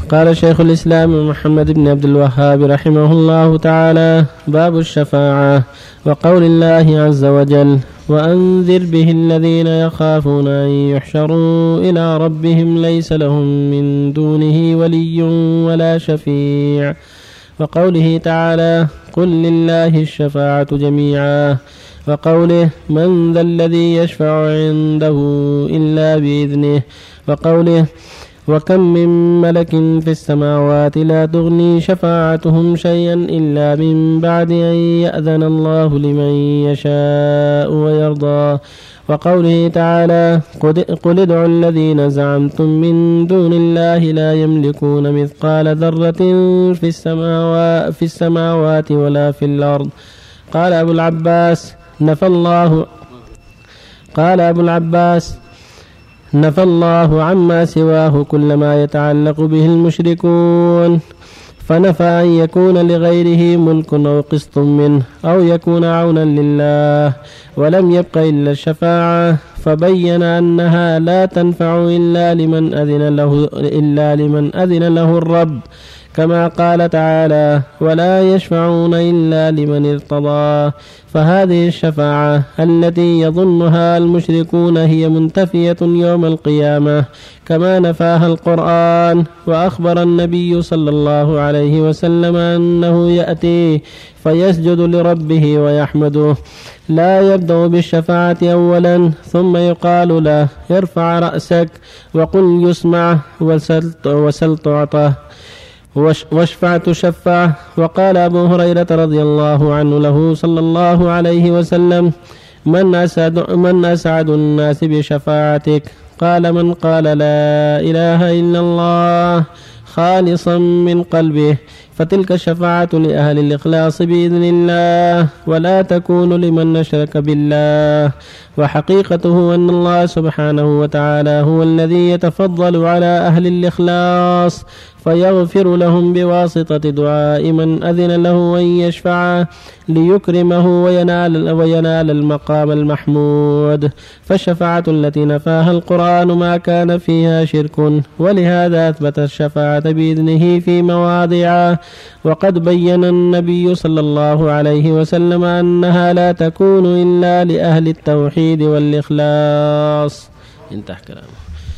قال شيخ الإسلام محمد بن عبد الوهاب رحمه الله تعالى: باب الشفاعة. وقول الله عز وجل: وأنذر به الذين يخافون أن يحشروا إلى ربهم ليس لهم من دونه ولي ولا شفيع. وقوله تعالى: قل لله الشفاعة جميعا. وقوله: من ذا الذي يشفع عنده إلا بإذنه. وقوله: وكم من ملك في السماوات لا تغني شفاعتهم شيئا إلا من بعد أن يأذن الله لمن يشاء ويرضى. وقوله تعالى: قل ادعوا الذين زعمتم من دون الله لا يملكون مثقال ذرة في السماوات ولا في الأرض. قال أبو العباس: نفى الله عما سواه كل ما يتعلق به المشركون، فنفى أن يكون لغيره ملك أو قسط منه أو يكون عونا لله، ولم يبق إلا الشفاعة، فبين أنها لا تنفع إلا لمن أذن له الرب، كما قال تعالى: ولا يشفعون إلا لمن ارتضى. فهذه الشفاعة التي يظنها المشركون هي منتفية يوم القيامة، كما نفاها القرآن. وأخبر النبي صلى الله عليه وسلم أنه يأتي فيسجد لربه ويحمده، لا يبدأ بالشفاعة أولا، ثم يقال له: ارفع رأسك وقل يسمع وسل تعطى واشفع تشفع. وقال أبو هريرة رضي الله عنه له صلى الله عليه وسلم: من أسعد الناس بشفاعتك؟ قال: من قال لا إله إلا الله خالصا من قلبه، فتلك الشفاعة لأهل الإخلاص بإذن الله، ولا تكون لمن أشرك بالله. وحقيقته أن الله سبحانه وتعالى هو الذي يتفضل على أهل الإخلاص فيغفر لهم بواسطة دعاء من أذن له أن يشفع ليكرمه وينال المقام المحمود. فالشفاعة التي نفاها القرآن ما كان فيها شرك، ولهذا أثبت الشفاعة بإذنه في مواضع. وقد بين النبي صلى الله عليه وسلم أنها لا تكون إلا لأهل التوحيد والإخلاص. انتهى كلامه.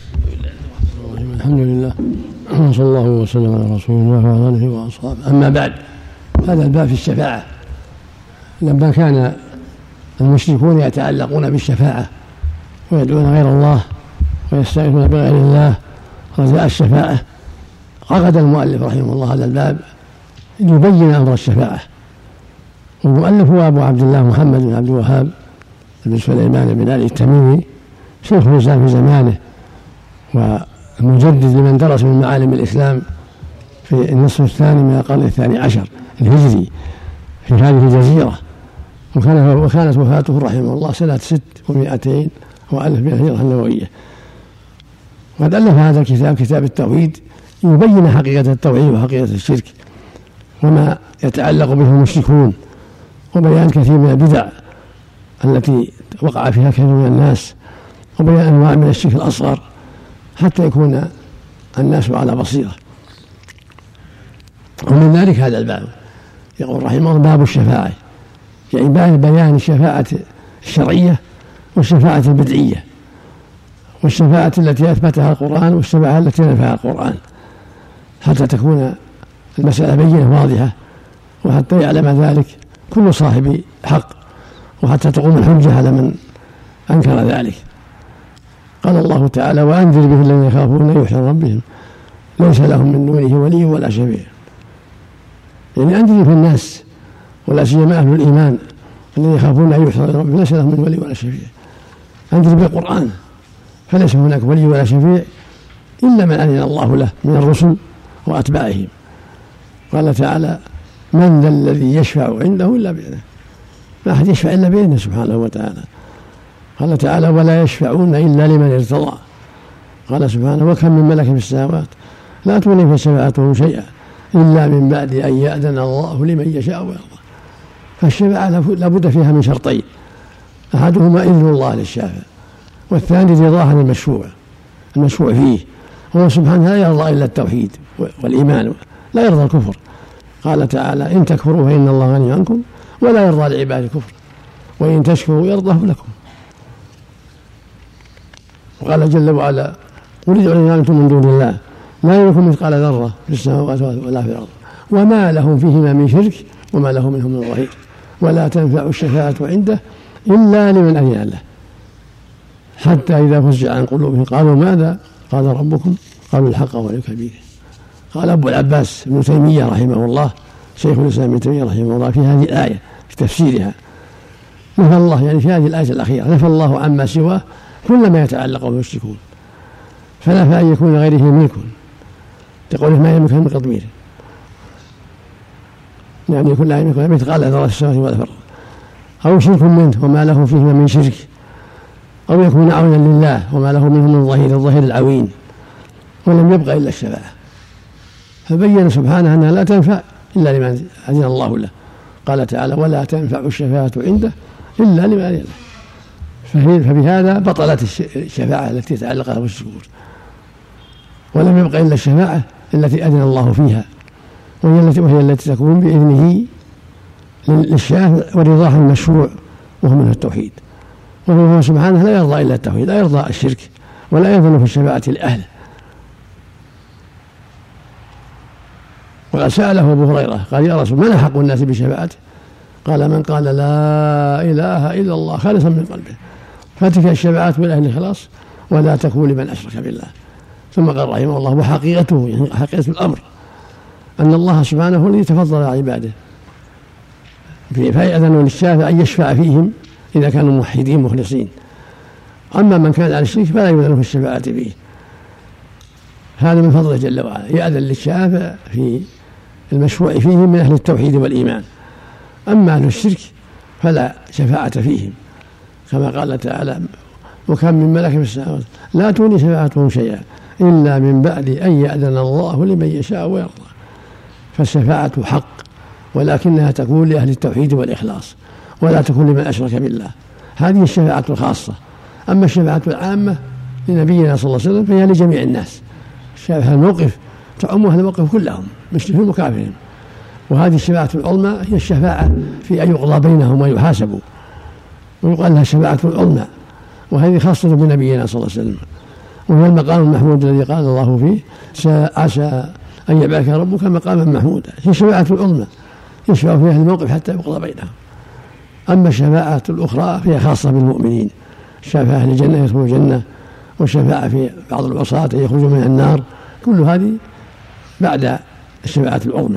الحمد لله، صلى الله وسلم على رسول الله وعلى آله وأصحابه. أما بعد، هذا الباب في الشفاعة. لما كان المشركون يتعلقون بالشفاعة ويدعون غير الله ويستغيثون بغير الله رجاء الشفاعة، عقد المؤلف رحمه الله هذا الباب ليبين أمر الشفاعة. والمؤلف هو أبو عبد الله محمد بن عبد الوهاب بن سليمان بن علي التميمي، شيخ الإسلام في زمانه ومجدد لمن درس من معالم الإسلام في النصف الثاني من القرن الثاني عشر الهجري في هذه الجزيرة. وكانت وفاته رحمه الله سنة 600 وألف من الهجرة النبوية. وقد ألف هذا الكتاب، كتاب التوحيد، يبين حقيقة التوحيد وحقيقة الشرك وما يتعلق به المشركون، وبيان كثير من البدع التي وقع فيها كثير من الناس، وبيان أنواع من الشرك الأصغر، حتى يكون الناس على بصيرة. ومن ذلك هذا الباب، يقول رحمه الله: باب الشفاعة، يعني بيان الشفاعة الشرعية والشفاعة البدعية، والشفاعة التي أثبتها القرآن والشفاعة التي نفاها القرآن، حتى تكون المسألة بينة واضحة، وحتى يعلم ذلك كل صاحب حق، وحتى تقوم الحجة على من أنكر ذلك. قال الله تعالى: وأنذر به الذين يخافون أن يحشر ربهم ليس لهم من دونه ولي ولا شفيع. يعني أنذر في الناس، ولا سيما أهل الإيمان الذين يخافون أن يحشر ربهم ليس لهم من ولي ولا شفيع. أنذر بالقرآن، فليس هناك ولي ولا شفيع إلا من أذن الله له من الرسل وأتباعهم. قال تعالى: من ذا الذي يشفع عنده إلا بإذنه. ما أحد يشفع إلا بإذنه سبحانه وتعالى. قال تعالى: ولا يشفعون إلا لمن ارتضى. قال سبحانه: وكم من ملك في السماوات لا تغني شفاعتهم شيئا إلا من بعد أن يأذن الله لمن يشاء ويرضى. فالشفاعة لابد فيها من شرطين: أحدهما إذن الله للشافع، والثاني رضاه عن المشفوع فيه. هو سبحانه لا يرضى إلا التوحيد والإيمان، لا يرضى الكفر. قال تعالى: إن تكفروا فإن الله غني عنكم ولا يرضى لعباد الكفر وإن تشكروا يرضاه لكم. وقال جل وعلا: قل ادعوا الذين زعمتم من دون الله لا يملكون مثقال ذرة في السماوات ولا في الأرض وما لهم فيهما من شرك وما له منهم من ظهير ولا تنفع الشفاعة عنده إلا لمن أذن له حتى إذا فزع عن قلوبهم قالوا ماذا قال ربكم قالوا الحق وهو كبير. قال أبو العباس ابن تيمية رحمه الله شيخ الإسلام ابن تيمية رحمه الله في هذه الآية في تفسيرها نفى الله، يعني في هذه الآية الأخيرة نفى الله عما سواه كل ما يتعلق بالمشركون، فنفى أن يكون غيره ملك تقوله ما يملك من قطمير، يعني يكون لا يملك مثقال ذرة في السماوات ولا في الأرض، أو شرك منه وما له فيهما من شرك، أو يكون عونا لله وما له منه من ظهير، الظهير العوين، ولم يبقى إلا الشفاعة. فبين سبحانه أنها لا تنفع إلا لمن أذن الله له. قال تعالى: ولا تنفع الشفاعة عنده إلا لمن أذن له. فبهذا بطلت الشفاعة التي تعلقها بالشكور، ولم يبقى إلا الشفاعة التي أذن الله فيها، وهي التي تكون بإذنه للشافع ورضاه المشروع وهو منه التوحيد. وهو سبحانه لا يرضى إلا التوحيد، لا يرضى الشرك ولا يأذن في الشفاعة لأهله. وقد سأله أبو هريرة قال: يا رسول من أحق الناس بشفاعته؟ قال: من قال لا إله إلا الله خالصا من قلبه. فتلك الشفاعات بالأهل الخلاص ولا تكون لمن أشرك بالله. ثم قال رحمه الله: وحقيقته، يعني حقيقة الأمر، أن الله سبحانه هو الذي تفضل على عباده فيأذن للشافع أن يشفع فيهم إذا كانوا موحدين مخلصين. أما من كان على الشرك فلا يؤذن في الشفاعة فيه. هذا من فضله جل وعلا، يأذن للشافع في المشروع فيهم من أهل التوحيد والإيمان. أما أهل الشرك فلا شفاعة فيهم، كما قال تعالى: وكم من ملك في السماوات لا تغني شفاعتهم شيئا إلا من بعد أن يأذن الله لمن يشاء ويرضى. فالشفاعة حق، ولكنها تكون لأهل التوحيد والإخلاص ولا تكون لمن أشرك بالله. هذه الشفاعة الخاصة. أما الشفاعة العامة لنبينا صلى الله عليه وسلم فهي لجميع الناس. الشفاعة الموقف تعم أهل الموقف كلهم مسلمين وكافرين. وهذه الشفاعة العظمى هي الشفاعة في أن يقضى بينهم ويحاسبوا، ويقال لها الشفاعة العظمى، وهذه خاصة بنبينا صلى الله عليه وسلم، وهو المقام المحمود الذي قال الله فيه: عسى أن يبعثك ربك مقاما محمودا. هي الشفاعة العظمى يشفع فيها الموقف حتى يقضى بينهم. أما الشفاعة الأخرى فهي خاصة بالمؤمنين، الشفاعة أهل الجنة يدخلوا الجنة، والشفاعة في بعض العصاة يخرجوا من النار، كل هذه بعد الشفاعة العظمى.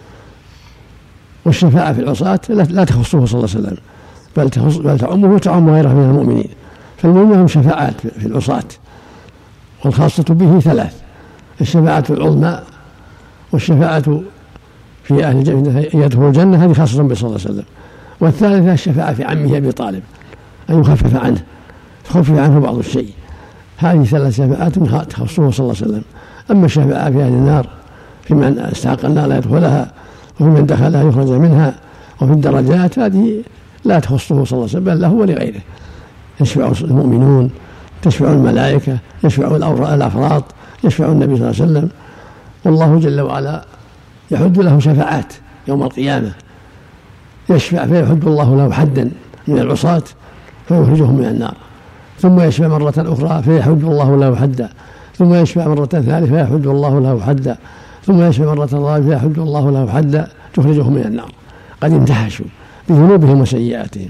والشفاعة في العصاة لا تخصه صلى الله عليه وسلم، بل تعمه وتعم غيره من المؤمنين. فالمؤمنين هم شفاعات في العصاة، والخاصة به ثلاث: الشفاعة العظمى، والشفاعة في أهل الجنة يدخل الجنة، هذه خاصة به صلى الله عليه وسلم. والثالثة الشفاعة في عمه أبي طالب، أن يخفف عنه، تخفف عنه بعض الشيء. هذه ثلاث شفاعات تخصه صلى الله عليه وسلم. أما الشفاعة في أهل النار في من استحق النار لا يدخلها، وفي من دخلها يخرج منها، وفي الدرجات، هذه لا تخصه صلى الله عليه وسلم بل له ولغيره. يشفع المؤمنون، تشفع الملائكة، يشفع الأفراد، يشفع النبي صلى الله عليه وسلم. والله جل وعلا يحد له شفاعات يوم القيامة، يشفع فيحد الله له حدا من العصاة فيخرجهم من النار، ثم يشفع مرة أخرى فيحد الله له حدا، ثم يشفع مرة ثالثة فيحد الله له حدا، ثم يشفع مرة رابعة فيحد الله له حدا تخرجهم من النار قد انتحشوا بذنوبهم وسيئاتهم.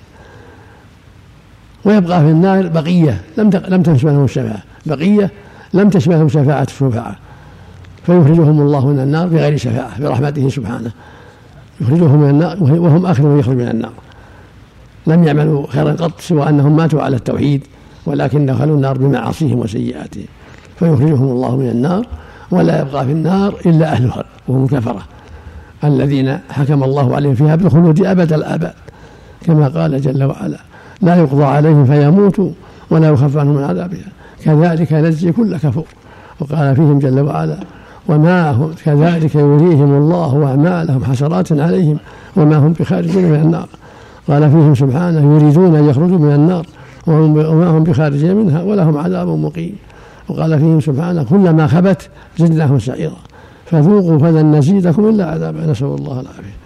ويبقى في النار بقية لم تشملهم الشفاعة، بقية لم تشملهم شفاعة الشفاعة، فيخرجهم الله من النار بغير شفاعة برحمته سبحانه، يخرجهم من النار وهم آخر من يخرج من النار، لم يعملوا خيرا قط سوى أنهم ماتوا على التوحيد، ولكن دخلوا النار بمعاصيهم وسيئاتهم، فيخرجهم الله من النار، ولا يبقى في النار إلا أهلها وهم كفرة الذين حكم الله عليهم فيها بالخلود أبد الآباد، كما قال جل وعلا: لا يقضى عليهم فيموتوا ولا يخفف عنهم من عذابها كذلك نجزي كل كفور. وقال فيهم جل وعلا: وما هم كذلك يريهم الله أعمالهم حسرات عليهم وما هم بخارجين من النار. قال فيهم سبحانه: يريدون أن يخرجوا من النار وما هم بخارجين منها ولهم عذاب مقيم. وقال فيهم سبحانه: كلما خبت زدناهم سعيرا فذوقوا فلن نزيدكم إلا عذابا، نسأل الله العافية.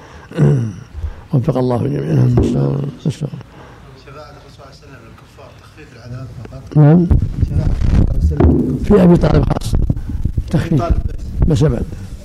وفق الله جميعا. شفاعة الرسول صلى الله عليه وسلم للكفار تخفيف العذاب فقط. نعم. شفاعة الرسول صلى الله عليه وسلم في أبي طالب خاص تخفيف بس أبد.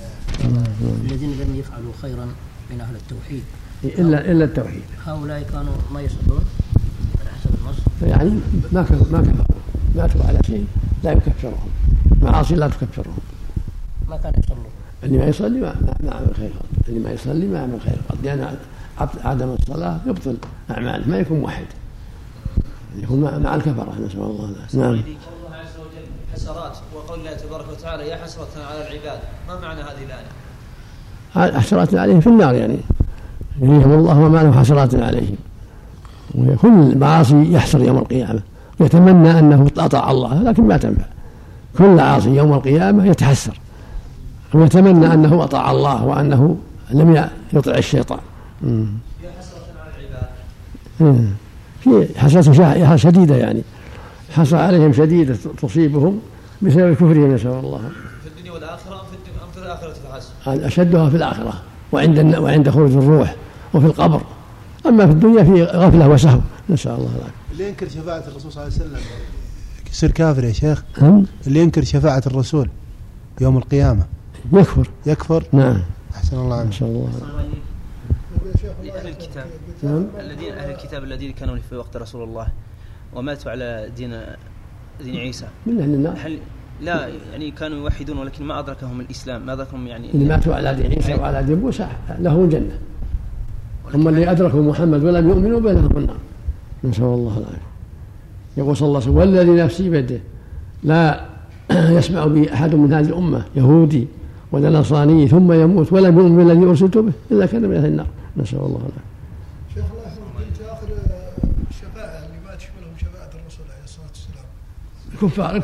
الذين لم يفعلوا خيرا من أهل التوحيد إلا التوحيد، هؤلاء كانوا ما يصلون على حسب النص، يعني ما كفروا، ماتوا على شيء لا يكفرهم، معاصي لا تكفرهم. ما كانوا يصلون. اللي ما يصلي ما عمل خير قط، اللي ما يصلي ما عمل خير قط، لأن عدم الصلاة يبطل أعماله، ما يكون موحد، يكون مع الكفرة، نسأل الله العافية. نعم. الله عز وجل حسرات، وقول الله تبارك وتعالى يا حسرة على العباد، ما معنى هذه الآية؟ حسرات عليهم في النار، يعني يريهم الله وما له حسرات عليهم، وكل معاصي يحسر يوم القيامة، يتمنى أنه أطاع الله لكن ما تنفع. كل عاصي يوم القيامة يتحسر ويتمنى أنه أطاع الله وأنه لم يطع الشيطان. يا حسرة على العباد. في حسرة شديدة، يعني حسرة عليهم شديدة تصيبهم بسبب كفرهم، نسأل الله. في الدنيا والآخرة أم في الآخرة فحسب؟ أشدها في الآخرة وعند خروج الروح وفي القبر، أما في الدنيا في غفلة وسهو، نسأل الله العافية. اللي ينكر شفاعة الرسول صلى الله عليه وسلم يصير كافر يا شيخ؟ اللي ينكر شفاعة الرسول يوم القيامة يكفر؟ نعم. أحسن الله عنك. نسأل الله. لأهل الكتاب أهل الكتاب الذين كانوا في وقت رسول الله وماتوا على دين عيسى، من أهل النار؟ لا يعني كانوا يوحدون ولكن ما أدركهم الإسلام، ما أدركهم يعني اللي ماتوا على دين عيسى وعلى دين موسى له جنة، هم اللي أدركوا محمد ولم يؤمنوا به لهم النار، نسأل الله العافية. يقول صلى الله عليه وسلم والذي نفسي بيده لا يسمع بي أحد من هذه الأمة يهودي ولا نصراني ثم يموت ولم يؤمن بالذي أرسلت به إلا كان من أهل النار، نسأل الله العافية. شيخ الله يحفظك، في آخر الشفاعة اللي ما تشملهم شفاعة الرسول عليه الصلاة والسلام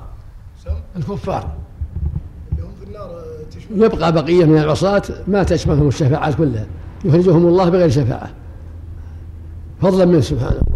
الكفار اللي هم في النار تشمل، يبقى بقية من العصاة ما تشملهم الشفاعات كلها، يخرجهم الله بغير شفاعة فضلا منه سبحانه.